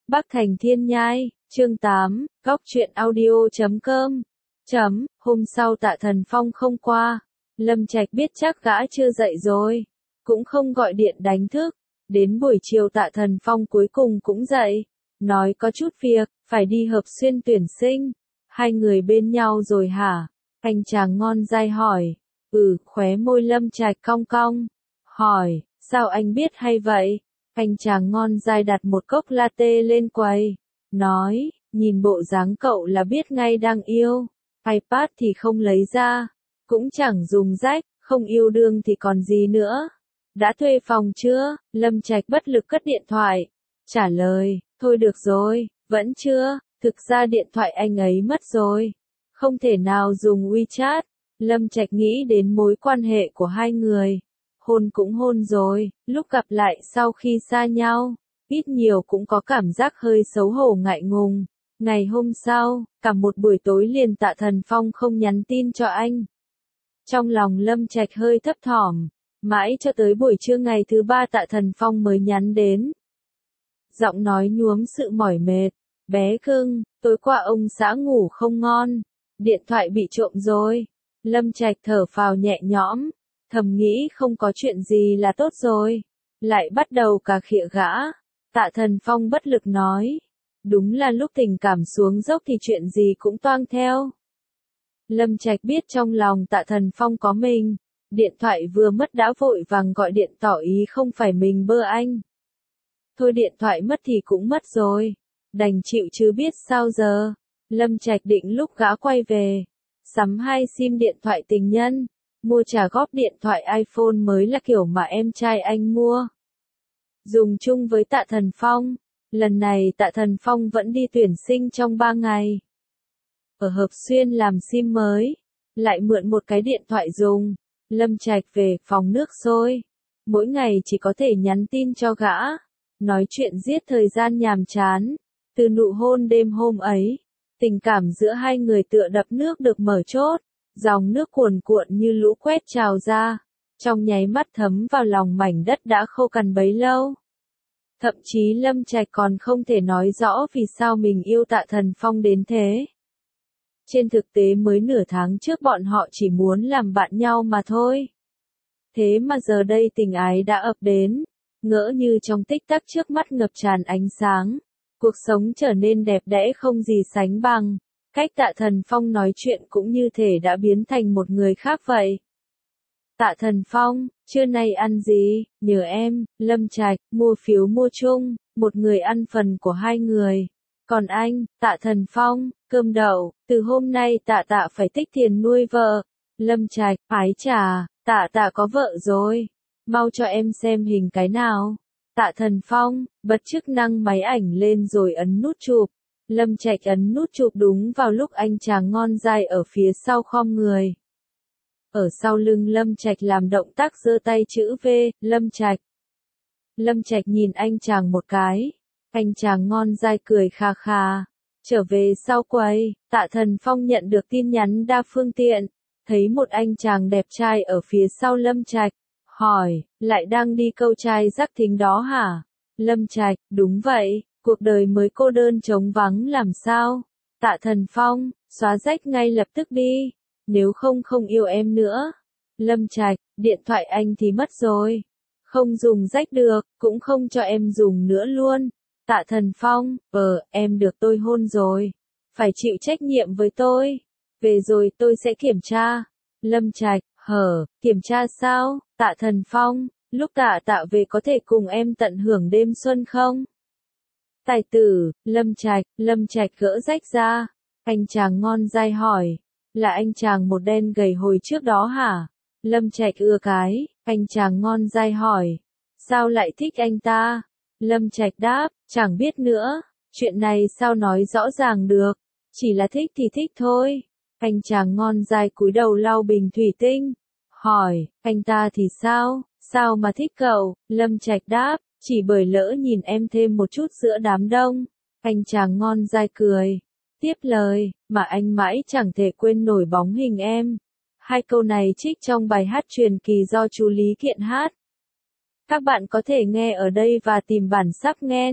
Bắc Thành Thiên Nhai, chương 8, góc truyện audio.com. Hôm sau Tạ Thần Phong không qua, Lâm Trạch biết chắc gã chưa dậy rồi, cũng không gọi điện đánh thức. Đến buổi chiều Tạ Thần Phong cuối cùng cũng dậy, nói có chút việc, phải đi Hợp Xuyên tuyển sinh. Hai người bên nhau rồi hả? Anh chàng ngon dai hỏi. Khóe môi Lâm Trạch cong cong. Hỏi, sao anh biết hay vậy? Anh chàng ngon dai đặt một cốc latte lên quầy. Nói, nhìn bộ dáng cậu là biết ngay đang yêu. iPad thì không lấy ra. Cũng chẳng dùng rách, không yêu đương thì còn gì nữa. Đã thuê phòng chưa? Lâm Trạch bất lực cất điện thoại. Trả lời, thôi được rồi, vẫn chưa. Thực ra điện thoại anh ấy mất rồi. Không thể nào dùng WeChat. Lâm Trạch nghĩ đến mối quan hệ của hai người. Hôn cũng hôn rồi, lúc gặp lại sau khi xa nhau, ít nhiều cũng có cảm giác hơi xấu hổ ngại ngùng. Ngày hôm sau, cả một buổi tối liền Tạ Thần Phong không nhắn tin cho anh. Trong lòng Lâm Trạch hơi thấp thỏm, mãi cho tới buổi trưa ngày thứ ba Tạ Thần Phong mới nhắn đến. Giọng nói nhuốm sự mỏi mệt, bé cưng, tối qua ông xã ngủ không ngon, điện thoại bị trộm rồi. Lâm Trạch thở phào nhẹ nhõm, thầm nghĩ không có chuyện gì là tốt rồi, lại bắt đầu cà khịa gã. Tạ Thần Phong bất lực nói, đúng là lúc tình cảm xuống dốc thì chuyện gì cũng toang theo. Lâm Trạch biết trong lòng Tạ Thần Phong có mình, điện thoại vừa mất đã vội vàng gọi điện tỏ ý không phải mình bơ anh. Thôi điện thoại mất thì cũng mất rồi, đành chịu chứ biết sao giờ. Lâm Trạch định lúc gã quay về, sắm 2 sim điện thoại tình nhân, mua trả góp điện thoại iPhone mới là kiểu mà em trai anh mua. Dùng chung với Tạ Thần Phong, lần này Tạ Thần Phong vẫn đi tuyển sinh trong 3 ngày. Ở Hợp Xuyên làm sim mới, lại mượn một cái điện thoại dùng. Lâm Trạch về phòng nước sôi, mỗi ngày chỉ có thể nhắn tin cho gã, nói chuyện giết thời gian nhàm chán. Từ nụ hôn đêm hôm ấy, tình cảm giữa hai người tựa đập nước được mở chốt, dòng nước cuồn cuộn như lũ quét trào ra, trong nháy mắt thấm vào lòng mảnh đất đã khô cằn bấy lâu. Thậm chí Lâm Trạch còn không thể nói rõ vì sao mình yêu Tạ Thần Phong đến thế. Trên thực tế mới nửa tháng trước bọn họ chỉ muốn làm bạn nhau mà thôi. Thế mà giờ đây tình ái đã ập đến, ngỡ như trong tích tắc trước mắt ngập tràn ánh sáng. Cuộc sống trở nên đẹp đẽ không gì sánh bằng. Cách Tạ Thần Phong nói chuyện cũng như thể đã biến thành một người khác vậy. Tạ Thần Phong, trưa nay ăn gì? Nhờ em. Lâm Trạch, mua phiếu mua chung, một người ăn phần của hai người. Còn anh, Tạ Thần Phong, cơm đậu, từ hôm nay Tạ phải tích tiền nuôi vợ. Lâm Trạch, ái chà, Tạ có vợ rồi. Mau cho em xem hình cái nào. Tạ Thần Phong, bật chức năng máy ảnh lên rồi ấn nút chụp. Lâm Trạch ấn nút chụp đúng vào lúc anh chàng ngon dai ở phía sau khom người. Ở sau lưng Lâm Trạch làm động tác giơ tay chữ V, Lâm Trạch. Lâm Trạch nhìn anh chàng một cái. Anh chàng ngon dai cười kha kha. Trở về sau quầy, Tạ Thần Phong nhận được tin nhắn đa phương tiện. Thấy một anh chàng đẹp trai ở phía sau Lâm Trạch. Hỏi, lại đang đi câu trai rắc thính đó hả? Lâm Trạch, đúng vậy, cuộc đời mới cô đơn trống vắng làm sao? Tạ Thần Phong, xóa rách ngay lập tức đi, nếu không không yêu em nữa. Lâm Trạch, điện thoại anh thì mất rồi, không dùng rách được, cũng không cho em dùng nữa luôn. Tạ Thần Phong, em được tôi hôn rồi, phải chịu trách nhiệm với tôi. Về rồi tôi sẽ kiểm tra. Lâm Trạch, kiểm tra sao? Tạ Thần Phong, lúc Tạ về có thể cùng em tận hưởng đêm xuân không? Tài tử, Lâm Trạch gỡ rách ra. Anh chàng ngon dai hỏi, là anh chàng một đen gầy hồi trước đó hả? Lâm Trạch ưa cái, anh chàng ngon dai hỏi, sao lại thích anh ta? Lâm Trạch đáp, chẳng biết nữa, chuyện này sao nói rõ ràng được, chỉ là thích thì thích thôi. Anh chàng ngon dai cúi đầu lau bình thủy tinh, hỏi, anh ta thì sao mà thích cậu? Lâm Trạch đáp, chỉ bởi lỡ nhìn em thêm một chút giữa đám đông. Anh chàng ngon dai cười, tiếp lời, mà anh mãi chẳng thể quên nổi bóng hình em. Hai câu này trích trong bài hát truyền kỳ do chú Lý Kiện hát. Các bạn có thể nghe ở đây và tìm bản sắc nghe.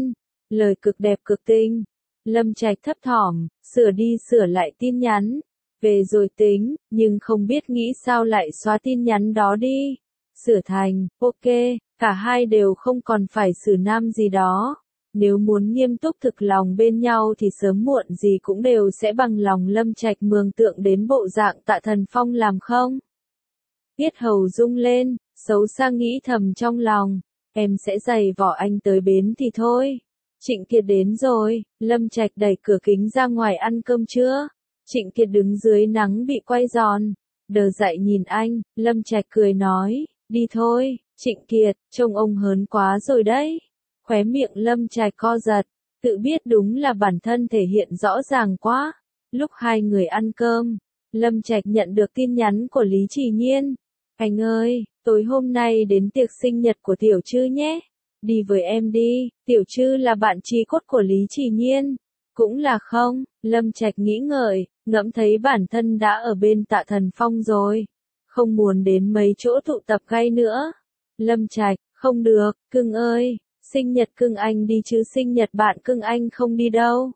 lời cực đẹp cực tinh. Lâm Trạch thấp thỏm, sửa đi sửa lại tin nhắn. Về rồi tính, nhưng không biết nghĩ sao lại xóa tin nhắn đó đi. Sửa thành, ok, cả hai đều không còn phải xử nam gì đó. Nếu muốn nghiêm túc thực lòng bên nhau thì sớm muộn gì cũng đều sẽ bằng lòng. Lâm Trạch mường tượng đến bộ dạng Tạ Thần Phong làm không. Yết hầu rung lên, xấu xa nghĩ thầm trong lòng, em sẽ giày vò anh tới bến thì thôi. Trịnh Kiệt đến rồi, Lâm Trạch đẩy cửa kính ra ngoài ăn cơm trưa. Trịnh Kiệt đứng dưới nắng bị quay giòn, đờ dậy nhìn anh, Lâm Trạch cười nói, đi thôi. Trịnh Kiệt, trông ông hớn quá rồi đấy. Khóe miệng Lâm Trạch co giật, tự biết đúng là bản thân thể hiện rõ ràng quá. Lúc hai người ăn cơm, Lâm Trạch nhận được tin nhắn của Lý Trì Nhiên. Anh ơi, tối hôm nay đến tiệc sinh nhật của Tiểu Trư nhé. Đi với em đi, Tiểu Trư là bạn chí cốt của Lý Trì Nhiên. Cũng là không, Lâm Trạch nghĩ ngợi, ngẫm thấy bản thân đã ở bên Tạ Thần Phong rồi. Không muốn đến mấy chỗ tụ tập gay nữa. Lâm Trạch, không được, cưng ơi, sinh nhật cưng anh đi chứ sinh nhật bạn cưng anh không đi đâu.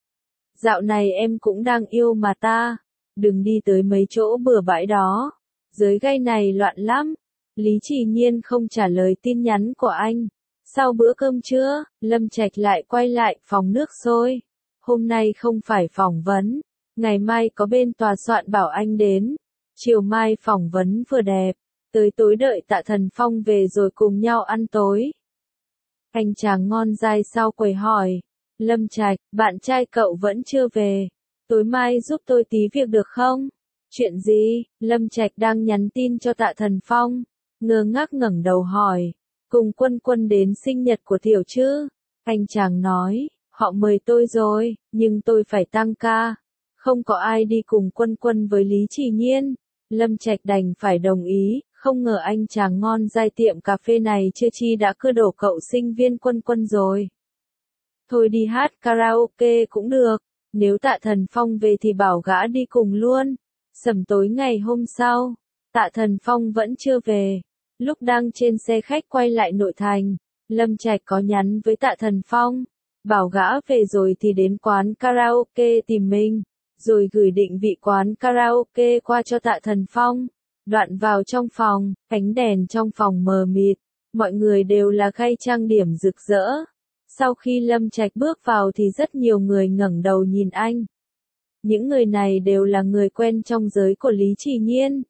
Dạo này em cũng đang yêu mà ta, đừng đi tới mấy chỗ bừa bãi đó. Giới gay này loạn lắm. Lý Trì Nhiên không trả lời tin nhắn của anh. Sau bữa cơm trưa, Lâm Trạch lại quay lại phòng nước sôi. Hôm nay không phải phỏng vấn, ngày mai có bên tòa soạn bảo anh đến. Chiều mai phỏng vấn vừa đẹp, tới tối đợi Tạ Thần Phong về rồi cùng nhau ăn tối. Anh chàng ngon dai sau quầy hỏi, Lâm Trạch, bạn trai cậu vẫn chưa về, tối mai giúp tôi tí việc được không? Chuyện gì? Lâm Trạch đang nhắn tin cho Tạ Thần Phong, ngơ ngác ngẩng đầu hỏi, cùng Quân Quân đến sinh nhật của Tiểu Trư. Anh chàng nói, họ mời tôi rồi, nhưng tôi phải tăng ca, không có ai đi cùng Quân Quân với Lý Trì Nhiên. Lâm Trạch đành phải đồng ý, không ngờ anh chàng ngon dai tiệm cà phê này chưa chi đã cưa đổ cậu sinh viên Quân Quân rồi. Thôi đi hát karaoke cũng được, nếu Tạ Thần Phong về thì bảo gã đi cùng luôn. Sẩm tối ngày hôm sau, Tạ Thần Phong vẫn chưa về. Lúc đang trên xe khách quay lại nội thành, Lâm Trạch có nhắn với Tạ Thần Phong, bảo gã về rồi thì đến quán karaoke tìm mình, rồi gửi định vị quán karaoke qua cho Tạ Thần Phong. Đoạn vào trong phòng, ánh đèn trong phòng mờ mịt, mọi người đều là gay trang điểm rực rỡ. Sau khi Lâm Trạch bước vào thì rất nhiều người ngẩng đầu nhìn anh. Những người này đều là người quen trong giới của Lý Trì Nhiên.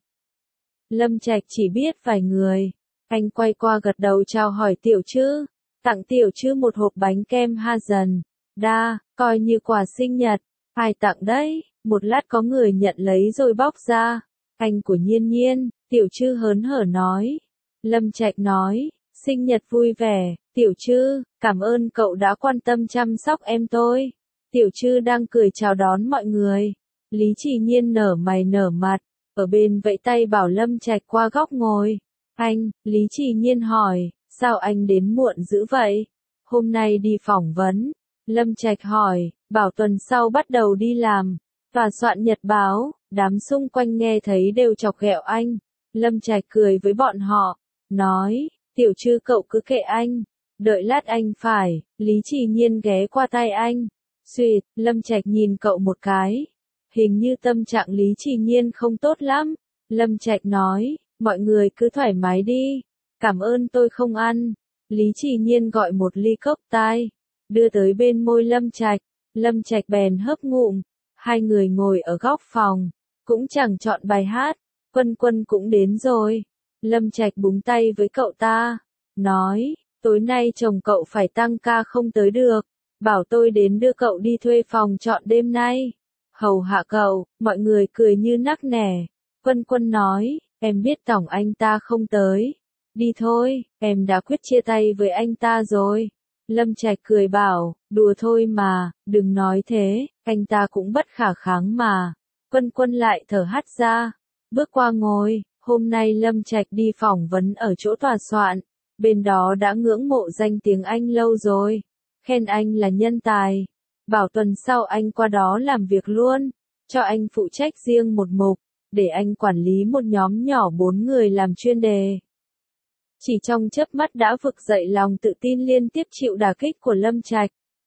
Lâm Trạch chỉ biết vài người. Anh quay qua gật đầu chào hỏi Tiểu Trư, tặng Tiểu Trư một hộp bánh kem Hazen. Đa, coi như quà sinh nhật. Ai tặng đấy? Một lát có người nhận lấy rồi bóc ra. Anh của Nhiên Nhiên, Tiểu Trư hớn hở nói. Lâm Trạch nói, sinh nhật vui vẻ, Tiểu Trư, cảm ơn cậu đã quan tâm chăm sóc em tôi. Tiểu Trư đang cười chào đón mọi người. Lý Trì Nhiên nở mày nở mặt, ở bên vẫy tay bảo Lâm Trạch qua góc ngồi. Anh, Lý Trì Nhiên hỏi, sao anh đến muộn dữ vậy? Hôm nay đi phỏng vấn. Lâm Trạch hỏi, bảo tuần sau bắt đầu đi làm. Tòa soạn nhật báo, đám xung quanh nghe thấy đều chọc ghẹo anh. Lâm Trạch cười với bọn họ, nói, Tiểu Trư cậu cứ kệ anh, đợi lát anh phải. Lý Trì Nhiên ghé qua tay anh. Xuyệt, Lâm Trạch nhìn cậu một cái. Hình như tâm trạng Lý Trì Nhiên không tốt lắm. Lâm Trạch nói, mọi người cứ thoải mái đi. Cảm ơn tôi không ăn. Lý Trì Nhiên gọi một ly cốc tai, đưa tới bên môi Lâm Trạch. Lâm Trạch bèn hớp ngụm. Hai người ngồi ở góc phòng, cũng chẳng chọn bài hát. Quân Quân cũng đến rồi. Lâm Trạch búng tay với cậu ta, nói, tối nay chồng cậu phải tăng ca không tới được. Bảo tôi đến đưa cậu đi thuê phòng trọ đêm nay. Hầu hạ cậu, mọi người cười như nắc nẻ. Quân Quân nói, em biết tổng anh ta không tới. Đi thôi, em đã quyết chia tay với anh ta rồi. Lâm Trạch cười bảo, đùa thôi mà, đừng nói thế, anh ta cũng bất khả kháng mà. Quân Quân lại thở hắt ra, bước qua ngồi. Hôm nay Lâm Trạch đi phỏng vấn ở chỗ tòa soạn, bên đó đã ngưỡng mộ danh tiếng anh lâu rồi, khen anh là nhân tài, bảo tuần sau anh qua đó làm việc luôn, cho anh phụ trách riêng một mục, để anh quản lý một nhóm nhỏ 4 người làm chuyên đề. Chỉ trong chớp mắt đã vực dậy lòng tự tin liên tiếp chịu đả kích của Lâm Trạch.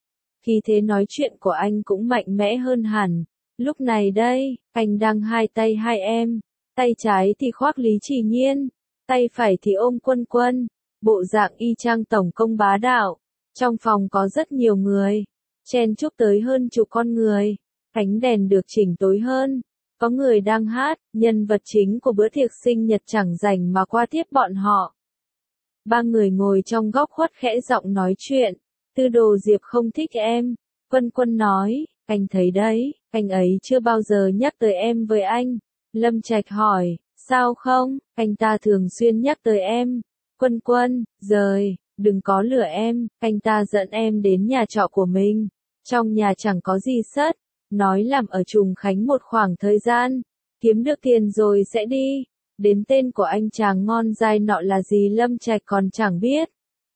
Khí thế nói chuyện của anh cũng mạnh mẽ hơn hẳn. Lúc này đây, anh đang hai tay hai em. Tay trái thì khoác Lý Chỉ Nhiên, tay phải thì ôm Quân Quân. Bộ dạng y chang tổng công bá đạo. Trong phòng có rất nhiều người. Chen chúc tới hơn chục con người. Ánh đèn được chỉnh tối hơn. Có người đang hát, nhân vật chính của bữa tiệc sinh nhật chẳng rảnh mà qua tiếp bọn họ. Ba người ngồi trong góc khuất khẽ giọng nói chuyện. Tư Đồ Diệp không thích em. Quân Quân nói, anh thấy đấy, anh ấy chưa bao giờ nhắc tới em với anh. Lâm Trạch hỏi, sao không, anh ta thường xuyên nhắc tới em. Quân Quân, rời, đừng có lừa em, anh ta dẫn em đến nhà trọ của mình. Trong nhà chẳng có gì sất, nói làm ở Trùng Khánh một khoảng thời gian, kiếm được tiền rồi sẽ đi. Đến tên của anh chàng ngon dai nọ là gì Lâm Trạch còn chẳng biết.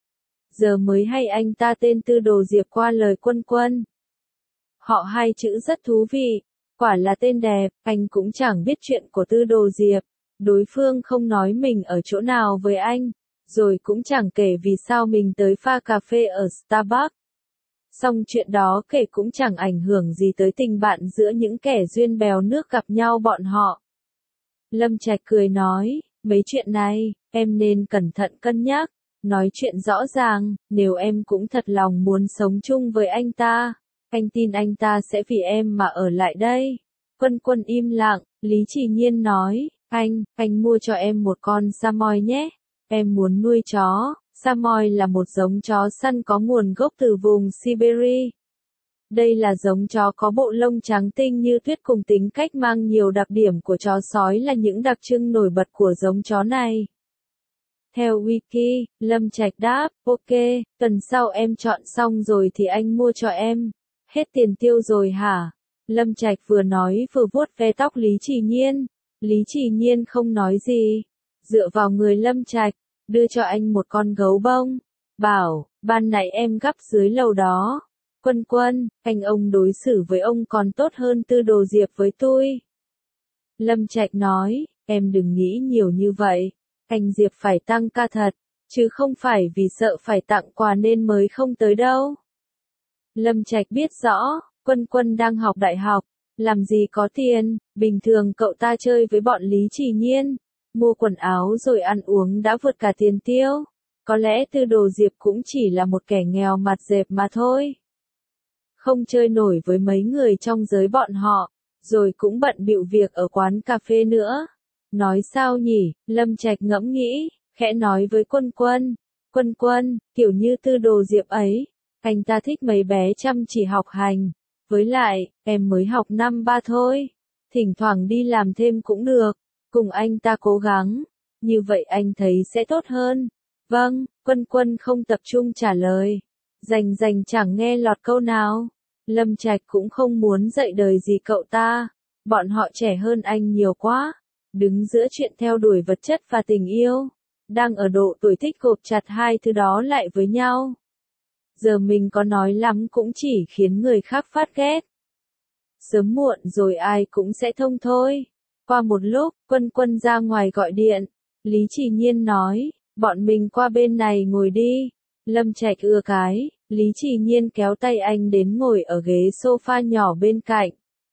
Giờ mới hay anh ta tên Tư Đồ Diệp qua lời Quân Quân. Họ hai chữ rất thú vị, quả là tên đẹp, anh cũng chẳng biết chuyện của Tư Đồ Diệp. Đối phương không nói mình ở chỗ nào với anh, rồi cũng chẳng kể vì sao mình tới pha cà phê ở Starbucks. Xong chuyện đó kể cũng chẳng ảnh hưởng gì tới tình bạn giữa những kẻ duyên bèo nước gặp nhau bọn họ. Lâm Trạch cười nói, mấy chuyện này, em nên cẩn thận cân nhắc, nói chuyện rõ ràng, nếu em cũng thật lòng muốn sống chung với anh ta, anh tin anh ta sẽ vì em mà ở lại đây. Quân Quân im lặng, Lý Chỉ Nhiên nói, anh mua cho em một con Samoyed nhé, em muốn nuôi chó. Samoyed là một giống chó săn có nguồn gốc từ vùng Siberia. Đây là giống chó có bộ lông trắng tinh như tuyết cùng tính cách mang nhiều đặc điểm của chó sói là những đặc trưng nổi bật của giống chó này. Theo Wiki, Lâm Trạch đáp, ok, tuần sau em chọn xong rồi thì anh mua cho em. Hết tiền tiêu rồi hả? Lâm Trạch vừa nói vừa vuốt ve tóc Lý Chỉ Nhiên. Lý Chỉ Nhiên không nói gì, dựa vào người Lâm Trạch, đưa cho anh một con gấu bông. Bảo, ban nãy em gắp dưới lầu đó. Quân Quân, ông đối xử với ông còn tốt hơn Tư Đồ Diệp với tôi. Lâm Trạch nói, em đừng nghĩ nhiều như vậy. Anh Diệp phải tăng ca thật, chứ không phải vì sợ phải tặng quà nên mới không tới đâu. Lâm Trạch biết rõ, Quân Quân đang học đại học, làm gì có tiền, bình thường cậu ta chơi với bọn Lý Chỉ Nhiên, mua quần áo rồi ăn uống đã vượt cả tiền tiêu. Có lẽ Tư Đồ Diệp cũng chỉ là một kẻ nghèo mặt dẹp mà thôi. Không chơi nổi với mấy người trong giới bọn họ, rồi cũng bận bịu việc ở quán cà phê nữa. Nói sao nhỉ, Lâm Trạch ngẫm nghĩ, khẽ nói với Quân Quân. Quân Quân, kiểu như Tư Đồ Diệp ấy, anh ta thích mấy bé chăm chỉ học hành. Với lại, em mới học năm ba thôi. Thỉnh thoảng đi làm thêm cũng được, cùng anh ta cố gắng. Như vậy anh thấy sẽ tốt hơn. Vâng, Quân Quân không tập trung trả lời. Rành chẳng nghe lọt câu nào. Lâm Trạch cũng không muốn dạy đời gì cậu ta. Bọn họ trẻ hơn anh nhiều quá. Đứng giữa chuyện theo đuổi vật chất và tình yêu. Đang ở độ tuổi thích gộp chặt hai thứ đó lại với nhau. Giờ mình có nói lắm cũng chỉ khiến người khác phát ghét. Sớm muộn rồi ai cũng sẽ thông thôi. Qua một lúc, Quân Quân ra ngoài gọi điện. Lý Chỉ Nhiên nói, bọn mình qua bên này ngồi đi. Lâm Trạch ưa cái, Lý Chỉ Nhiên kéo tay anh đến ngồi ở ghế sofa nhỏ bên cạnh.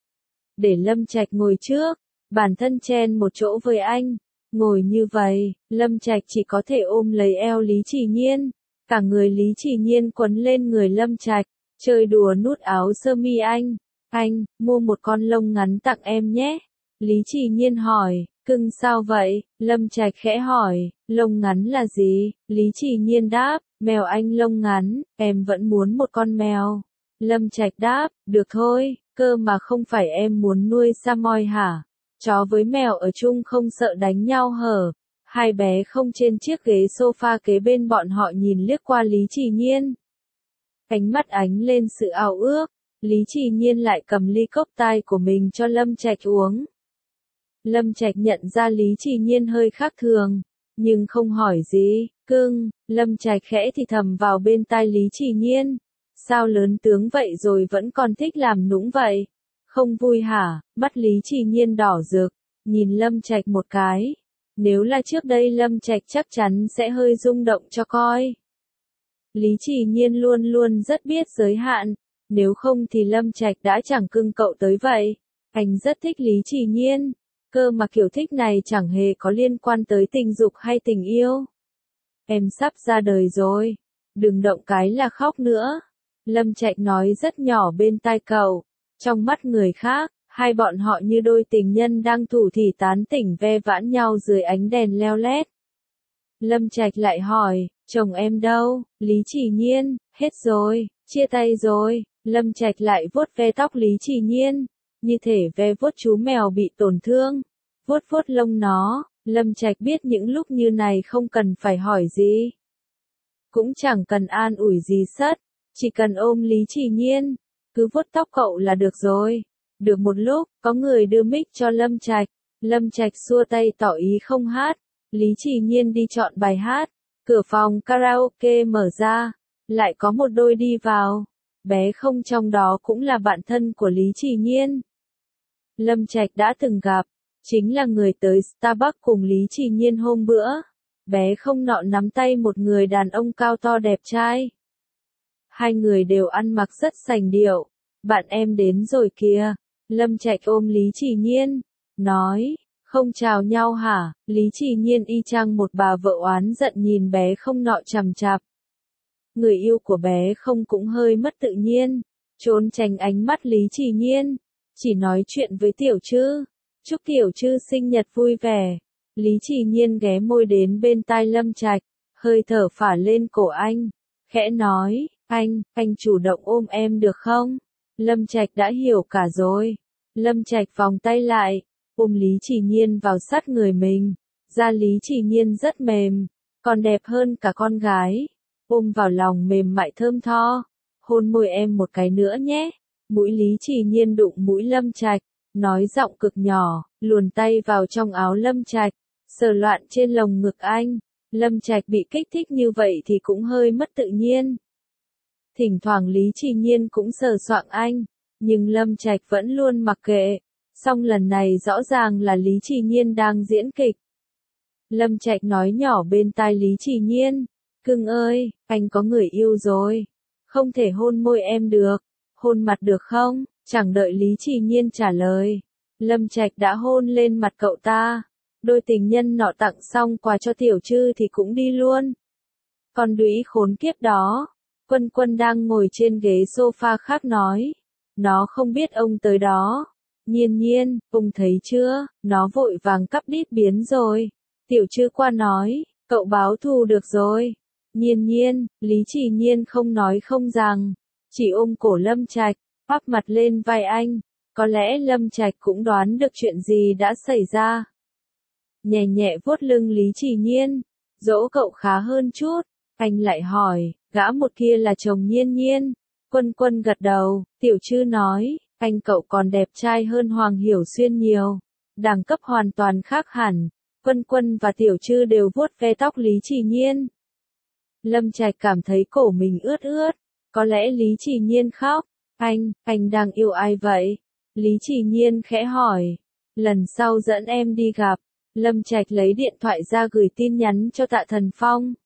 Để Lâm Trạch ngồi trước, bản thân chen một chỗ với anh. Ngồi như vậy, Lâm Trạch chỉ có thể ôm lấy eo Lý Chỉ Nhiên. Cả người Lý Chỉ Nhiên quấn lên người Lâm Trạch, chơi đùa nút áo sơ mi anh, mua một con lông ngắn tặng em nhé. Lý Chỉ Nhiên hỏi, cưng sao vậy? Lâm Trạch khẽ hỏi, lông ngắn là gì? Lý Chỉ Nhiên đáp, mèo anh lông ngắn, em vẫn muốn một con mèo. Lâm Trạch đáp, được thôi, cơ mà không phải em muốn nuôi Samoyed hả? Chó với mèo ở chung không sợ đánh nhau hở? Hai bé không trên chiếc ghế sofa kế bên bọn họ nhìn liếc qua Lý Chỉ Nhiên. Ánh mắt ánh lên sự ao ước, Lý Chỉ Nhiên lại cầm ly cốc tai của mình cho Lâm Trạch uống. Lâm Trạch nhận ra Lý Chỉ Nhiên hơi khác thường, nhưng không hỏi gì, cưng, Lâm Trạch khẽ thì thầm vào bên tai Lý Chỉ Nhiên. Sao lớn tướng vậy rồi vẫn còn thích làm nũng vậy? Không vui hả? Mắt Lý Chỉ Nhiên đỏ rực, nhìn Lâm Trạch một cái. Nếu là trước đây Lâm Trạch chắc chắn sẽ hơi rung động cho coi. Lý Chỉ Nhiên luôn luôn rất biết giới hạn, nếu không thì Lâm Trạch đã chẳng cưng cậu tới vậy. Anh rất thích Lý Trì Nhiên, cơ mà kiểu thích này chẳng hề có liên quan tới tình dục hay tình yêu. Em sắp ra đời rồi, đừng động cái là khóc nữa. Lâm Trạch nói rất nhỏ bên tai cậu. Trong mắt người khác, hai bọn họ như đôi tình nhân đang thủ thỉ tán tỉnh ve vãn nhau dưới ánh đèn leo lét. Lâm Trạch lại hỏi, chồng em đâu? Lý Trì Nhiên, hết rồi, chia tay rồi. Lâm Trạch lại vuốt ve tóc Lý Trì Nhiên, như thể ve vuốt chú mèo bị tổn thương. Vuốt vuốt lông nó, Lâm Trạch biết những lúc như này không cần phải hỏi gì. Cũng chẳng cần an ủi gì sất, chỉ cần ôm Lý Trì Nhiên, cứ vuốt tóc cậu là được rồi. Được một lúc, có người đưa mic cho Lâm Trạch. Lâm Trạch xua tay tỏ ý không hát. Lý Trì Nhiên đi chọn bài hát. Cửa phòng karaoke mở ra, lại có một đôi đi vào. Bé Không trong đó cũng là bạn thân của Lý Trì Nhiên. Lâm Trạch đã từng gặp, chính là người tới Starbucks cùng Lý Trì Nhiên hôm bữa. Bé Không nọ nắm tay một người đàn ông cao to đẹp trai. Hai người đều ăn mặc rất sành điệu. Bạn em đến rồi kìa. Lâm Trạch ôm Lý Trì Nhiên, nói, không chào nhau hả? Lý Trì Nhiên y chang một bà vợ oán giận nhìn bé Không nọ chằm chằm. Người yêu của bé Không cũng hơi mất tự nhiên, trốn tránh ánh mắt Lý Trì Nhiên, chỉ nói chuyện với Tiểu Trư. Chúc Tiểu Trư sinh nhật vui vẻ. Lý Trì Nhiên ghé môi đến bên tai Lâm Trạch, hơi thở phả lên cổ anh, khẽ nói, anh chủ động ôm em được không? Lâm Trạch đã hiểu cả rồi. Lâm Trạch vòng tay lại, ôm Lý Trì Nhiên vào sát người mình. Da Lý Trì Nhiên rất mềm, còn đẹp hơn cả con gái. Ôm vào lòng mềm mại thơm tho. Hôn môi em một cái nữa nhé. Mũi Lý Trì Nhiên đụng mũi Lâm Trạch, nói giọng cực nhỏ, luồn tay vào trong áo Lâm Trạch, sờ loạn trên lồng ngực anh. Lâm Trạch bị kích thích như vậy thì cũng hơi mất tự nhiên. Thỉnh thoảng Lý Trì Nhiên cũng sờ soạng anh, nhưng Lâm Trạch vẫn luôn mặc kệ. Song lần này rõ ràng là Lý Trì Nhiên đang diễn kịch. Lâm Trạch nói nhỏ bên tai Lý Trì Nhiên, cưng ơi, anh có người yêu rồi, không thể hôn môi em được, hôn mặt được không? Chẳng đợi Lý Trì Nhiên trả lời, Lâm Trạch đã hôn lên mặt cậu ta. Đôi tình nhân nọ tặng xong quà cho Tiểu Trư thì cũng đi luôn. Con đũy khốn kiếp đó. Quân Quân đang ngồi trên ghế sofa khác nói, nó không biết ông tới đó. Nhiên Nhiên, ông thấy chưa, nó vội vàng cắp đít biến rồi. Tiểu Trư qua nói, cậu báo thù được rồi. Nhiên Nhiên, Lý Trì Nhiên không nói không rằng, chỉ ôm cổ Lâm Trạch, áp mặt lên vai anh. Có lẽ Lâm Trạch cũng đoán được chuyện gì đã xảy ra. Nhẹ nhẹ vuốt lưng Lý Trì Nhiên, dỗ cậu khá hơn chút. Anh lại hỏi, gã một kia là chồng Nhiên Nhiên. Quân Quân gật đầu. Tiểu Trư nói, anh cậu còn đẹp trai hơn Hoàng Hiểu Xuyên nhiều. Đẳng cấp hoàn toàn khác hẳn. Quân Quân và Tiểu Trư đều vuốt ve tóc Lý Trì Nhiên. Lâm Trạch cảm thấy cổ mình ướt ướt. Có lẽ Lý Trì Nhiên khóc. Anh đang yêu ai vậy? Lý Trì Nhiên khẽ hỏi. Lần sau dẫn em đi gặp. Lâm Trạch lấy điện thoại ra gửi tin nhắn cho Tạ Thần Phong.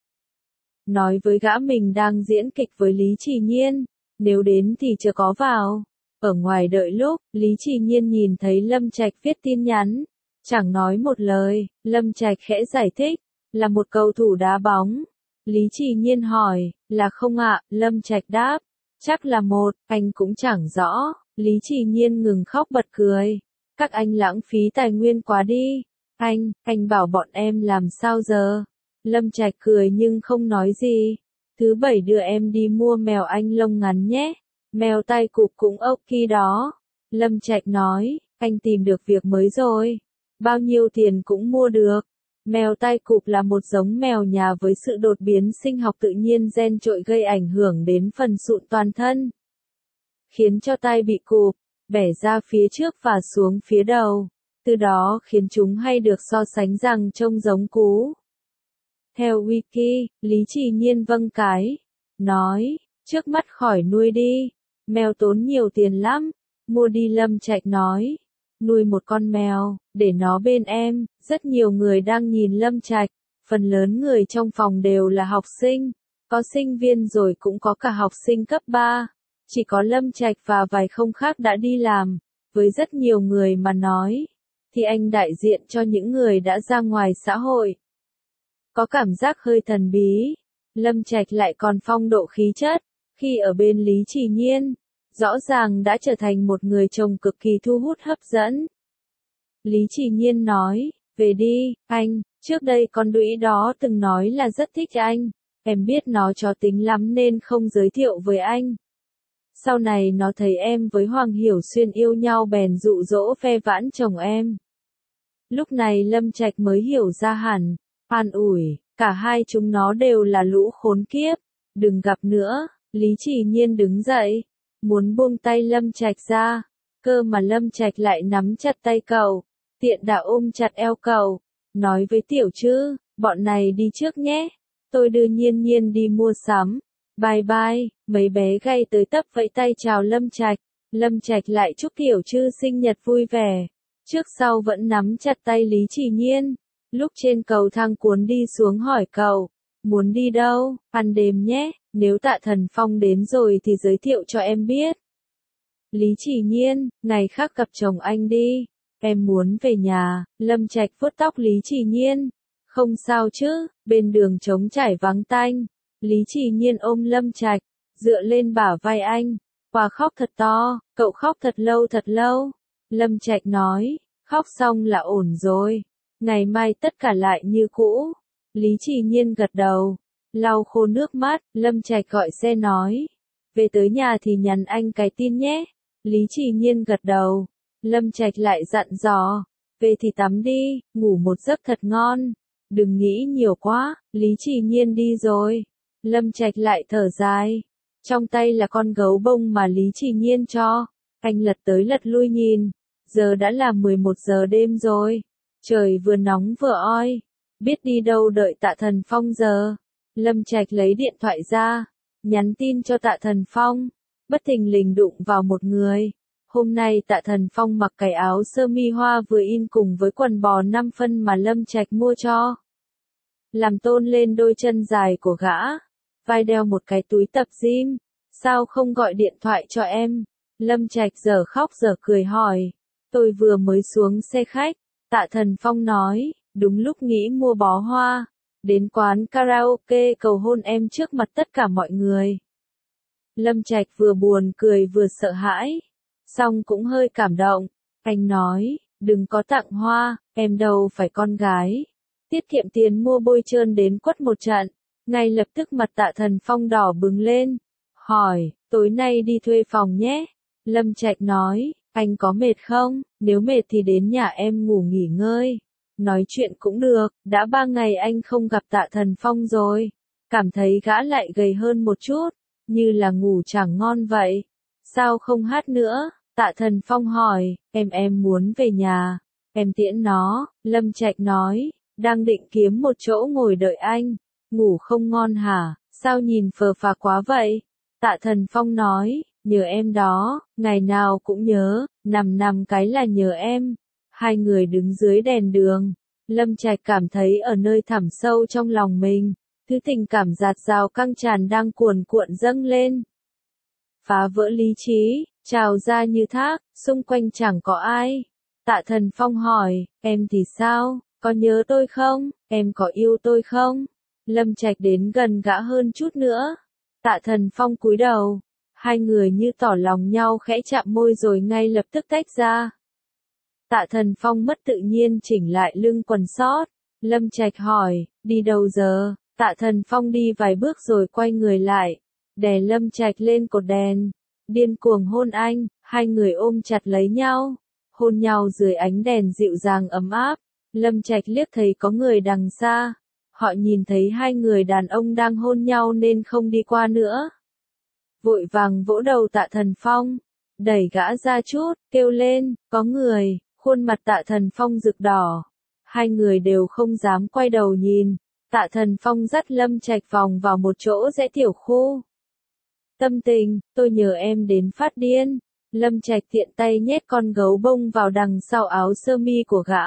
Nói với gã mình đang diễn kịch với Lý Trì Nhiên, nếu đến thì chưa có vào. Ở ngoài đợi lúc, Lý Trì Nhiên nhìn thấy Lâm Trạch viết tin nhắn, chẳng nói một lời. Lâm Trạch khẽ giải thích, là một cầu thủ đá bóng. Lý Trì Nhiên hỏi, là không ạ? Lâm Trạch đáp, chắc là một, anh cũng chẳng rõ. Lý Trì Nhiên ngừng khóc bật cười, các anh lãng phí tài nguyên quá đi. Anh bảo bọn em làm sao giờ? Lâm Trạch cười nhưng không nói gì. Thứ bảy đưa em đi mua mèo Anh lông ngắn nhé. Mèo tai cụp cũng ok đó. Lâm Trạch nói, anh tìm được việc mới rồi. Bao nhiêu tiền cũng mua được. Mèo tai cụp là một giống mèo nhà với sự đột biến sinh học tự nhiên gen trội gây ảnh hưởng đến phần sụn toàn thân, khiến cho tai bị cụp, bẻ ra phía trước và xuống phía đầu. Từ đó khiến chúng hay được so sánh rằng trông giống cú. Theo Wiki, Lý Trì Nhiên vâng cái, nói, trước mắt khỏi nuôi đi, mèo tốn nhiều tiền lắm, mua đi. Lâm Trạch nói, nuôi một con mèo, để nó bên em. Rất nhiều người đang nhìn Lâm Trạch, phần lớn người trong phòng đều là học sinh, có sinh viên rồi cũng có cả học sinh cấp 3. Chỉ có Lâm Trạch và vài không khác đã đi làm. Với rất nhiều người mà nói, thì anh đại diện cho những người đã ra ngoài xã hội. Có cảm giác hơi thần bí. Lâm Trạch lại còn phong độ khí chất, khi ở bên Lý Trì Nhiên, rõ ràng đã trở thành một người chồng cực kỳ thu hút hấp dẫn. Lý Trì Nhiên nói, về đi, anh, trước đây con đũy đó từng nói là rất thích anh, em biết nó chó tính lắm nên không giới thiệu với anh. Sau này nó thấy em với Hoàng Hiểu Xuyên yêu nhau bèn dụ dỗ phe vãn chồng em. Lúc này Lâm Trạch mới hiểu ra hẳn, an ủi, cả hai chúng nó đều là lũ khốn kiếp, đừng gặp nữa. Lý Trì Nhiên đứng dậy, muốn buông tay Lâm Trạch ra, cơ mà Lâm Trạch lại nắm chặt tay cậu, tiện đà ôm chặt eo cậu, nói với Tiểu Trư, bọn này đi trước nhé, tôi đưa Nhiên Nhiên đi mua sắm. Bye bye, mấy bé gay tới tấp vẫy tay chào Lâm Trạch. Lâm Trạch lại chúc Tiểu Trư sinh nhật vui vẻ. Trước sau vẫn nắm chặt tay Lý Trì Nhiên. Lúc trên cầu thang cuốn đi xuống hỏi cậu, muốn đi đâu, ăn đêm nhé, nếu Tạ Thần Phong đến rồi thì giới thiệu cho em biết. Lý Trì Nhiên, ngày khác gặp chồng anh đi, em muốn về nhà. Lâm Trạch vuốt tóc Lý Trì Nhiên. Không sao chứ, bên đường trống trải vắng tanh. Lý Trì Nhiên ôm Lâm Trạch, dựa lên bả vai anh, và khóc thật to, cậu khóc thật lâu. Lâm Trạch nói, khóc xong là ổn rồi, ngày mai tất cả lại như cũ. Lý Trì Nhiên gật đầu, lau khô nước mắt. Lâm Trạch gọi xe nói, về tới nhà thì nhắn anh cái tin nhé. Lý Trì Nhiên gật đầu, Lâm Trạch lại dặn dò, về thì tắm đi, ngủ một giấc thật ngon, đừng nghĩ nhiều quá. Lý Trì Nhiên đi rồi. Lâm Trạch lại thở dài, trong tay là con gấu bông mà Lý Trì Nhiên cho, anh lật tới lật lui nhìn, giờ đã là 11 giờ đêm rồi, trời vừa nóng vừa oi, biết đi đâu đợi Tạ Thần Phong giờ. Lâm Trạch lấy điện thoại ra, nhắn tin cho Tạ Thần Phong, bất thình lình đụng vào một người. Hôm nay Tạ Thần Phong mặc cái áo sơ mi hoa vừa in cùng với quần bò 5 phân mà Lâm Trạch mua cho, làm tôn lên đôi chân dài của gã. Vai đeo một cái túi tập gym, sao không gọi điện thoại cho em? Lâm Trạch giờ khóc giờ cười hỏi, tôi vừa mới xuống xe khách. Tạ Thần Phong nói, đúng lúc nghĩ mua bó hoa, đến quán karaoke cầu hôn em trước mặt tất cả mọi người. Lâm Trạch vừa buồn cười vừa sợ hãi, song cũng hơi cảm động. Anh nói, đừng có tặng hoa, em đâu phải con gái. Tiết kiệm tiền mua bôi trơn đến quất một trận. Ngay lập tức mặt Tạ Thần Phong đỏ bừng lên, hỏi, tối nay đi thuê phòng nhé. Lâm Trạch nói, anh có mệt không? Nếu mệt thì đến nhà em ngủ nghỉ ngơi. Nói chuyện cũng được, đã 3 ngày anh không gặp Tạ Thần Phong rồi. Cảm thấy gã lại gầy hơn một chút, như là ngủ chẳng ngon vậy. Sao không hát nữa? Tạ Thần Phong hỏi, em muốn về nhà. Em tiễn nó. Lâm Trạch nói, đang định kiếm một chỗ ngồi đợi anh. Ngủ không ngon hả? Sao nhìn phờ phạc quá vậy? Tạ Thần Phong nói, nhớ em đó, ngày nào cũng nhớ, nằm cái là nhớ em. Hai người đứng dưới đèn đường. Lâm Trạch cảm thấy ở nơi thẳm sâu trong lòng mình, thứ tình cảm dạt dào căng tràn đang cuồn cuộn dâng lên. Phá vỡ lý trí, trào ra như thác, xung quanh chẳng có ai. Tạ Thần Phong hỏi, em thì sao? Có nhớ tôi không? Em có yêu tôi không? Lâm Trạch đến gần gã hơn chút nữa. Tạ Thần Phong cúi đầu. Hai người như tỏ lòng nhau khẽ chạm môi rồi ngay lập tức tách ra. Tạ Thần Phong mất tự nhiên chỉnh lại lưng quần sót. Lâm Trạch hỏi, đi đâu giờ? Tạ Thần Phong đi vài bước rồi quay người lại, đè Lâm Trạch lên cột đèn, điên cuồng hôn anh. Hai người ôm chặt lấy nhau, hôn nhau dưới ánh đèn dịu dàng ấm áp. Lâm Trạch liếc thấy có người đằng xa. Họ nhìn thấy hai người đàn ông đang hôn nhau nên không đi qua nữa. Vội vàng vỗ đầu Tạ Thần Phong, đẩy gã ra chút, kêu lên, có người. Khuôn mặt Tạ Thần Phong rực đỏ. Hai người đều không dám quay đầu nhìn. Tạ Thần Phong dắt Lâm Trạch vòng vào một chỗ rẽ tiểu khu. Tâm tình, tôi nhớ em đến phát điên. Lâm Trạch tiện tay nhét con gấu bông vào đằng sau áo sơ mi của gã.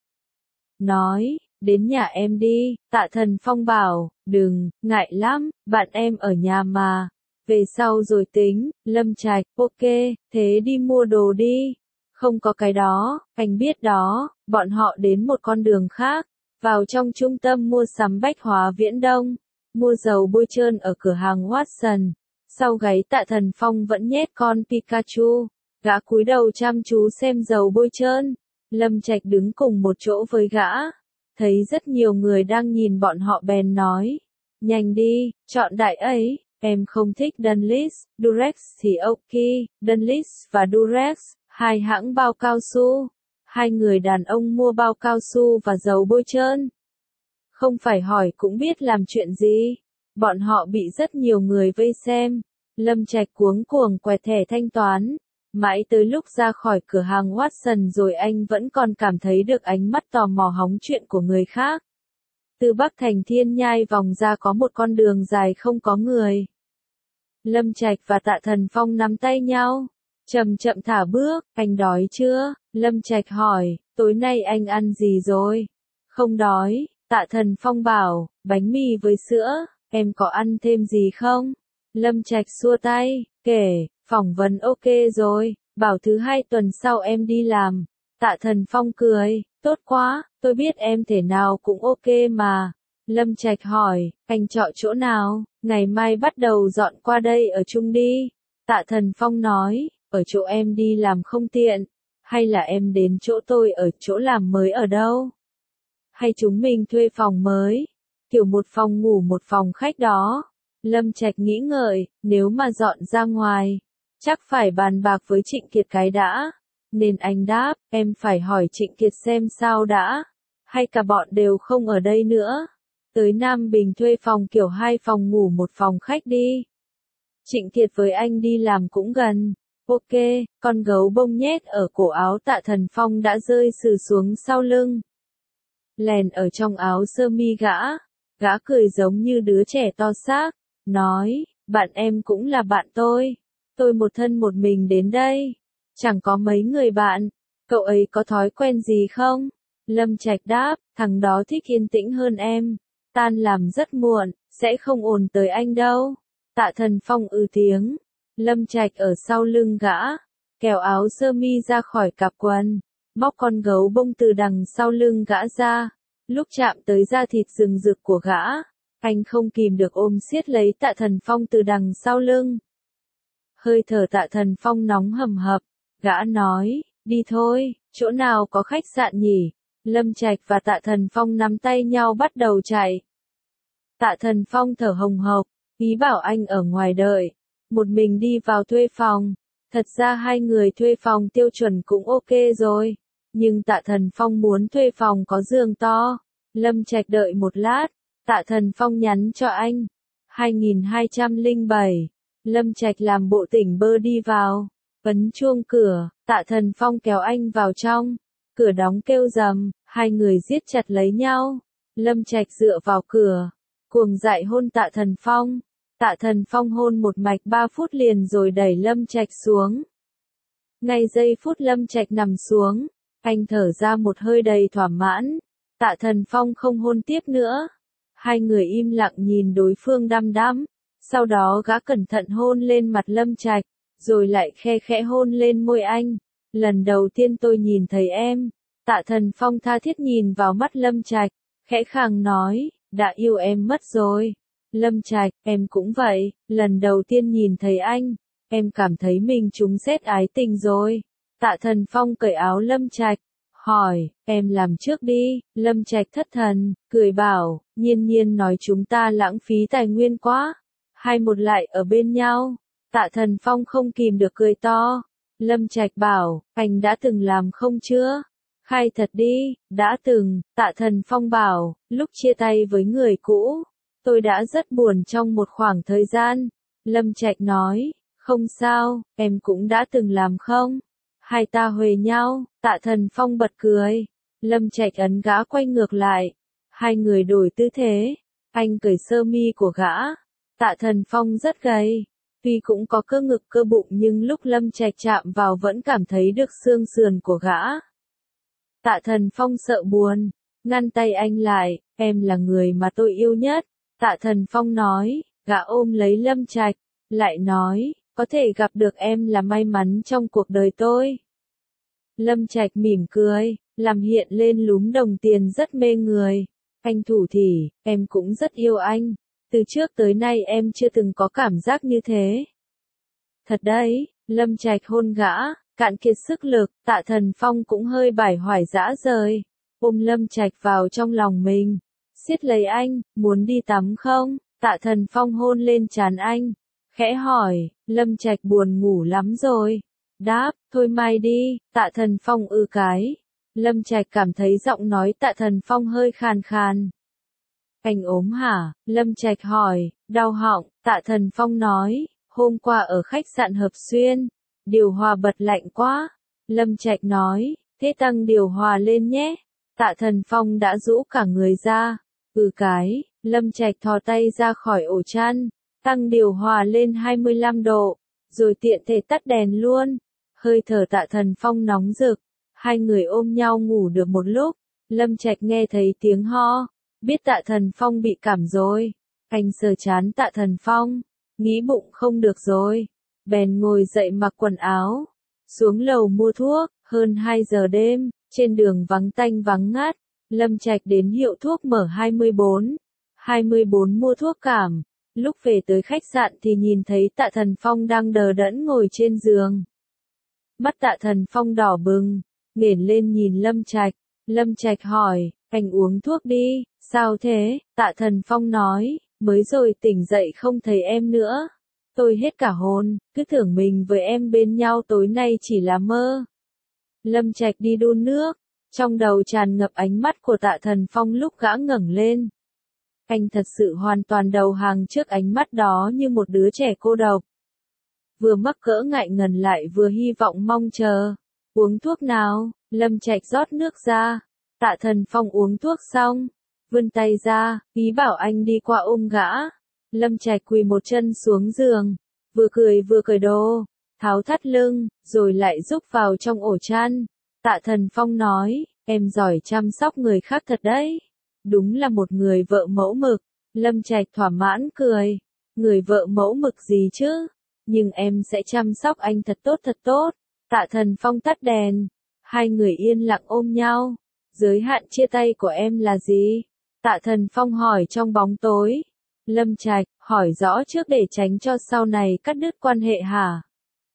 Nói, đến nhà em đi. Tạ Thần Phong bảo, đừng, ngại lắm, bạn em ở nhà mà. về sau rồi tính. Lâm Trạch, ok, thế đi mua đồ đi. Không có cái đó, anh biết đó. Bọn họ đến một con đường khác, vào trong trung tâm mua sắm bách hóa Viễn Đông, mua dầu bôi trơn ở cửa hàng Watson. Sau gáy Tạ Thần Phong vẫn nhét con Pikachu, gã cúi đầu chăm chú xem dầu bôi trơn. Lâm Trạch đứng cùng một chỗ với gã, thấy rất nhiều người đang nhìn bọn họ bèn nói, nhanh đi, chọn đại ấy, em không thích Dunlop, Durex thì ok, Dunlop và Durex, hai hãng bao cao su. Hai người đàn ông mua bao cao su và dầu bôi trơn. Không phải hỏi cũng biết làm chuyện gì. Bọn họ bị rất nhiều người vây xem. Lâm Trạch cuống cuồng quẹt thẻ thanh toán. Mãi tới lúc ra khỏi cửa hàng Watson rồi anh vẫn còn cảm thấy được ánh mắt tò mò hóng chuyện của người khác. Từ Bắc thành Thiên Nhai vòng ra có một con đường dài không có người. Lâm Trạch và Tạ Thần Phong nắm tay nhau. Chậm chậm thả bước, anh đói chưa? Lâm Trạch hỏi, tối nay anh ăn gì rồi? Không đói, Tạ Thần Phong bảo, bánh mì với sữa, em có ăn thêm gì không? Lâm Trạch xua tay, kể, phỏng vấn ok rồi, bảo thứ 2 tuần sau em đi làm. Tạ Thần Phong cười, tốt quá, tôi biết em thể nào cũng ok mà. Lâm Trạch hỏi, anh chọn chỗ nào? Ngày mai bắt đầu dọn qua đây ở chung đi. Tạ Thần Phong nói, ở chỗ em đi làm không tiện, hay là em đến chỗ tôi ở chỗ làm mới ở đâu? Hay chúng mình thuê phòng mới, kiểu một phòng ngủ một phòng khách đó? Lâm Trạch nghĩ ngợi, nếu mà dọn ra ngoài, chắc phải bàn bạc với Trịnh Kiệt cái đã. Nên anh đáp, em phải hỏi Trịnh Kiệt xem sao đã. Hay cả bọn đều không ở đây nữa. Tới Nam Bình thuê phòng kiểu 2 phòng ngủ một phòng khách đi. Trịnh Kiệt với anh đi làm cũng gần. Ok, con gấu bông nhét ở cổ áo Tạ Thần Phong đã rơi sừ xuống sau lưng. Lèn ở trong áo sơ mi gã cười giống như đứa trẻ to xác, nói, bạn em cũng là bạn tôi một thân một mình đến đây, chẳng có mấy người bạn, cậu ấy có thói quen gì không? Lâm Trạch đáp, thằng đó thích yên tĩnh hơn em, tan làm rất muộn, sẽ không ồn tới anh đâu. Tạ Thần Phong tiếng. Lâm Trạch ở sau lưng gã, kéo áo sơ mi ra khỏi cặp quần, móc con gấu bông từ đằng sau lưng gã ra. Lúc chạm tới da thịt rừng rực của gã, anh không kìm được ôm siết lấy Tạ Thần Phong từ đằng sau lưng. Hơi thở Tạ Thần Phong nóng hầm hập, gã nói, đi thôi, chỗ nào có khách sạn nhỉ? Lâm Trạch và Tạ Thần Phong nắm tay nhau bắt đầu chạy. Tạ Thần Phong thở hồng hộc, ý bảo anh ở ngoài đợi. Một mình đi vào thuê phòng. Thật ra hai người thuê phòng tiêu chuẩn cũng ok rồi. Nhưng Tạ Thần Phong muốn thuê phòng có giường to. Lâm Trạch đợi một lát. Tạ Thần Phong nhắn cho anh. 2207. Lâm Trạch làm bộ tỉnh bơ đi vào. Ấn chuông cửa. Tạ Thần Phong kéo anh vào trong. Cửa đóng kêu rầm. Hai người siết chặt lấy nhau. Lâm Trạch dựa vào cửa. Cuồng dại hôn Tạ Thần Phong. Tạ Thần Phong hôn một mạch 3 phút liền rồi đẩy Lâm Trạch xuống. Ngay giây phút Lâm Trạch nằm xuống, anh thở ra một hơi đầy thỏa mãn. Tạ Thần Phong không hôn tiếp nữa. Hai người im lặng nhìn đối phương đăm đăm. Sau đó gã cẩn thận hôn lên mặt Lâm Trạch, rồi lại khe khẽ hôn lên môi anh. Lần đầu tiên tôi nhìn thấy em. Tạ Thần Phong tha thiết nhìn vào mắt Lâm Trạch, khẽ khàng nói, đã yêu em mất rồi. Lâm Trạch, em cũng vậy, lần đầu tiên nhìn thấy anh, em cảm thấy mình trúng sét ái tình rồi. Tạ Thần Phong cởi áo Lâm Trạch, hỏi, em làm trước đi. Lâm Trạch thất thần, cười bảo, Nhiên Nhiên nói chúng ta lãng phí tài nguyên quá. Hai một lại ở bên nhau. Tạ Thần Phong không kìm được cười to. Lâm Trạch bảo, anh đã từng làm không chưa? Khai thật đi, đã từng. Tạ Thần Phong bảo, lúc chia tay với người cũ, tôi đã rất buồn trong một khoảng thời gian. Lâm Trạch nói, không sao, em cũng đã từng làm không? Hai ta huề nhau. Tạ Thần Phong bật cười. Lâm Trạch ấn gã quay ngược lại. Hai người đổi tư thế. Anh cởi sơ mi của gã. Tạ Thần Phong rất gầy. Tuy cũng có cơ ngực cơ bụng nhưng lúc Lâm Trạch chạm vào vẫn cảm thấy được xương sườn của gã. Tạ Thần Phong sợ buồn, ngăn tay anh lại, em là người mà tôi yêu nhất. Tạ Thần Phong nói, gã ôm lấy Lâm Trạch. lại nói, có thể gặp được em là may mắn trong cuộc đời tôi. Lâm Trạch mỉm cười, làm hiện lên lúm đồng tiền rất mê người. Anh Thủ Thỉ, em cũng rất yêu anh. Từ trước tới nay em chưa từng có cảm giác như thế. Thật đấy, Lâm Trạch hôn gã, cạn kiệt sức lực, Tạ Thần Phong cũng hơi bải hoải dã rời. Ôm Lâm Trạch vào trong lòng mình. Siết lấy anh, muốn đi tắm không? Tạ Thần Phong hôn lên trán anh. Khẽ hỏi, Lâm Trạch buồn ngủ lắm rồi. Đáp, thôi mai đi, Tạ Thần Phong cái. Lâm Trạch cảm thấy giọng nói Tạ Thần Phong hơi khàn khàn. Anh ốm hả? Lâm Trạch hỏi, đau họng, Tạ Thần Phong nói, hôm qua ở khách sạn Hợp Xuyên, điều hòa bật lạnh quá. Lâm Trạch nói, thế tăng điều hòa lên nhé. Tạ Thần Phong đã rũ cả người ra. Cái, Lâm Trạch thò tay ra khỏi ổ chăn, tăng điều hòa lên 25 độ, rồi tiện thể tắt đèn luôn. Hơi thở Tạ Thần Phong nóng rực, hai người ôm nhau ngủ được một lúc, Lâm Trạch nghe thấy tiếng ho, biết Tạ Thần Phong bị cảm rồi. Anh sờ trán Tạ Thần Phong, nghĩ bụng không được rồi, bèn ngồi dậy mặc quần áo, xuống lầu mua thuốc. Hơn 2 giờ đêm, trên đường vắng tanh vắng ngắt, Lâm Trạch đến hiệu thuốc M24. 24 mua thuốc cảm. Lúc về tới khách sạn thì nhìn thấy Tạ Thần Phong đang đờ đẫn ngồi trên giường. Mắt Tạ Thần Phong đỏ bừng, nghển lên nhìn Lâm Trạch. Lâm Trạch hỏi, anh uống thuốc đi, sao thế? Tạ Thần Phong nói, mới rồi tỉnh dậy không thấy em nữa. Tôi hết cả hồn, cứ tưởng mình với em bên nhau tối nay chỉ là mơ. Lâm Trạch đi đun nước, trong đầu tràn ngập ánh mắt của Tạ Thần Phong lúc gã ngẩng lên. Anh thật sự hoàn toàn đầu hàng trước ánh mắt đó như một đứa trẻ cô độc. Vừa mắc cỡ ngại ngần lại vừa hy vọng mong chờ. Uống thuốc nào? Lâm Trạch rót nước ra. Tạ Thần Phong uống thuốc xong, vươn tay ra, ý bảo anh đi qua ôm gã. Lâm Trạch quỳ một chân xuống giường, vừa cười đồ, tháo thắt lưng, rồi lại rúc vào trong ổ chăn. Tạ Thần Phong nói, em giỏi chăm sóc người khác thật đấy. Đúng là một người vợ mẫu mực. Lâm Trạch thỏa mãn cười. Người vợ mẫu mực gì chứ? Nhưng em sẽ chăm sóc anh thật tốt. Tạ Thần Phong tắt đèn. Hai người yên lặng ôm nhau. Giới hạn chia tay của em là gì? Tạ Thần Phong hỏi trong bóng tối. Lâm Trạch, hỏi rõ trước để tránh cho sau này cắt đứt quan hệ hả?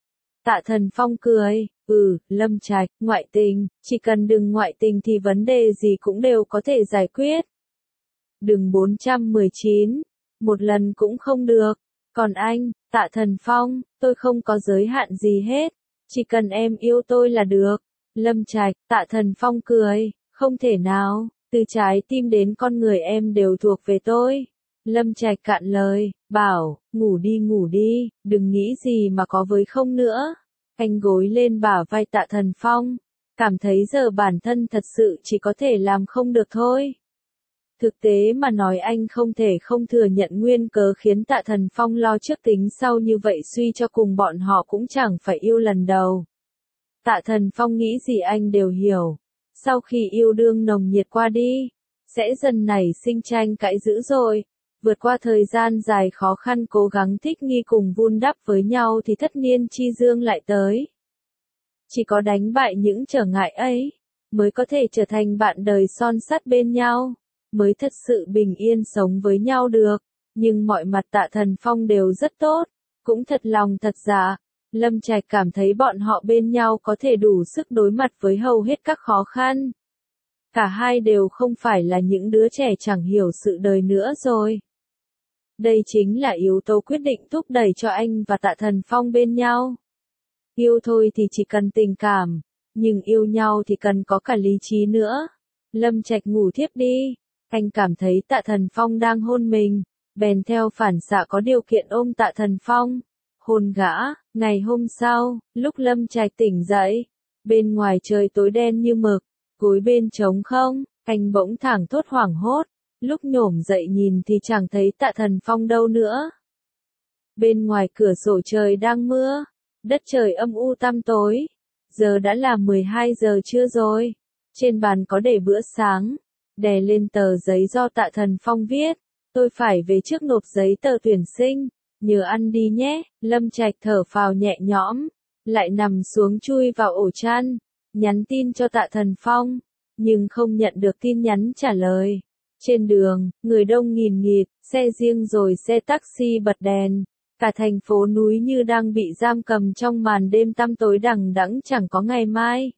Tạ Thần Phong cười, Lâm Trạch, ngoại tình, chỉ cần đừng ngoại tình thì vấn đề gì cũng đều có thể giải quyết. Đừng 419, một lần cũng không được. Còn anh, Tạ Thần Phong, tôi không có giới hạn gì hết, chỉ cần em yêu tôi là được. Lâm Trạch, Tạ Thần Phong cười, không thể nào, từ trái tim đến con người em đều thuộc về tôi. Lâm Trạch cạn lời, bảo, ngủ đi, đừng nghĩ gì mà có với không nữa. Anh gối lên bả vai Tạ Thần Phong, cảm thấy giờ bản thân thật sự chỉ có thể làm không được thôi. Thực tế mà nói anh không thể không thừa nhận nguyên cớ khiến Tạ Thần Phong lo trước tính sau như vậy suy cho cùng bọn họ cũng chẳng phải yêu lần đầu. Tạ Thần Phong nghĩ gì anh đều hiểu. Sau khi yêu đương nồng nhiệt qua đi, sẽ dần nảy sinh tranh cãi dữ dội. Vượt qua thời gian dài khó khăn cố gắng thích nghi cùng vun đắp với nhau thì thất niên chi dương lại tới. Chỉ có đánh bại những trở ngại ấy, mới có thể trở thành bạn đời son sắt bên nhau, mới thật sự bình yên sống với nhau được. Nhưng mọi mặt Tạ Thần Phong đều rất tốt, cũng thật lòng thật dạ. Lâm Trạch cảm thấy bọn họ bên nhau có thể đủ sức đối mặt với hầu hết các khó khăn. Cả hai đều không phải là những đứa trẻ chẳng hiểu sự đời nữa rồi. Đây chính là yếu tố quyết định thúc đẩy cho anh và Tạ Thần Phong bên nhau. Yêu thôi thì chỉ cần tình cảm, nhưng yêu nhau thì cần có cả lý trí nữa. Lâm Trạch ngủ thiếp đi, anh cảm thấy Tạ Thần Phong đang hôn mình, bèn theo phản xạ có điều kiện ôm Tạ Thần Phong, hôn gã. Ngày hôm sau, lúc Lâm Trạch tỉnh dậy, bên ngoài trời tối đen như mực, gối bên trống không, anh bỗng thảng thốt hoảng hốt. Lúc nhổm dậy nhìn thì chẳng thấy Tạ Thần Phong đâu nữa. Bên ngoài cửa sổ trời đang mưa, đất trời âm u tăm tối. Giờ đã là 12 giờ trưa rồi. Trên bàn có để bữa sáng, đè lên tờ giấy do Tạ Thần Phong viết. Tôi phải về trước nộp giấy tờ tuyển sinh. nhớ ăn đi nhé. Lâm Trạch thở phào nhẹ nhõm, lại nằm xuống chui vào ổ chăn, nhắn tin cho Tạ Thần Phong, nhưng không nhận được tin nhắn trả lời. Trên đường, người đông nghìn nghịt, xe riêng rồi xe taxi bật đèn, cả thành phố núi như đang bị giam cầm trong màn đêm tăm tối đằng đẵng chẳng có ngày mai.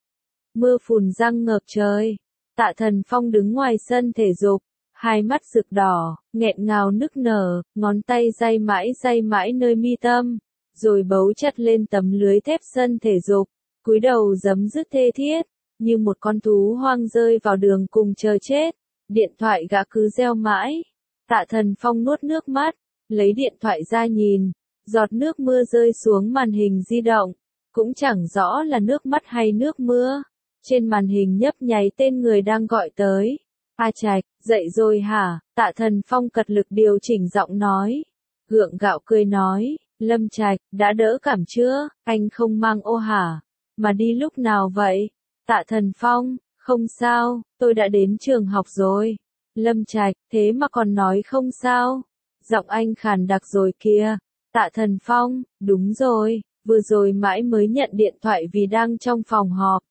Mưa phùn giăng ngợp trời, Tạ Thần Phong đứng ngoài sân thể dục, hai mắt rực đỏ, nghẹn ngào nức nở, ngón tay day mãi nơi mi tâm, rồi bấu chặt lên tấm lưới thép sân thể dục, cúi đầu giấm dứt thê thiết, như một con thú hoang rơi vào đường cùng chờ chết. Điện thoại gã cứ reo mãi. Tạ Thần Phong nuốt nước mắt, lấy điện thoại ra nhìn, giọt nước mưa rơi xuống màn hình di động, cũng chẳng rõ là nước mắt hay nước mưa. Trên màn hình nhấp nháy tên người đang gọi tới. A Trạch, dậy rồi hả? Tạ Thần Phong cật lực điều chỉnh giọng nói. Gượng gạo cười nói, Lâm Trạch, đã đỡ cảm chưa? Anh không mang ô hả? Mà đi lúc nào vậy? Tạ Thần Phong, không sao, tôi đã đến trường học rồi. Lâm Trạch, thế mà còn nói không sao? Giọng anh khàn đặc rồi kìa. Tạ Thần Phong, đúng rồi, vừa rồi mãi mới nhận điện thoại vì đang trong phòng họp.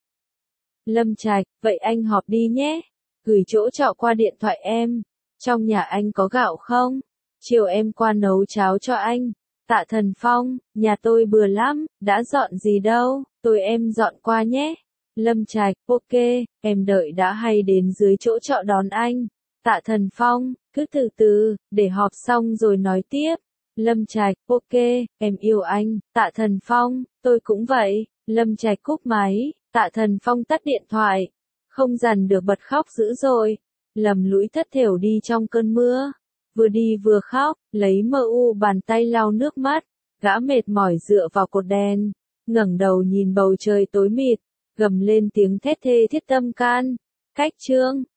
Lâm Trạch, vậy anh họp đi nhé. Gửi chỗ trọ qua điện thoại em. Trong nhà anh có gạo không? Chiều em qua nấu cháo cho anh. Tạ Thần Phong, nhà tôi bừa lắm, đã dọn gì đâu, tôi em dọn qua nhé. Lâm Trạch, ok, em đợi đã hay đến dưới chỗ trọ đón anh. Tạ Thần Phong, cứ từ từ, để họp xong rồi nói tiếp. Lâm Trạch, ok, em yêu anh. Tạ Thần Phong, tôi cũng vậy. Lâm Trạch cúp máy, Tạ Thần Phong tắt điện thoại. Không dằn được bật khóc dữ dội. Lầm lũi thất thểu đi trong cơn mưa. Vừa đi vừa khóc, lấy mờ u bàn tay lau nước mắt. Gã mệt mỏi dựa vào cột đèn, ngẩng đầu nhìn bầu trời tối mịt, gầm lên tiếng thét thê thiết tâm can. Cách chương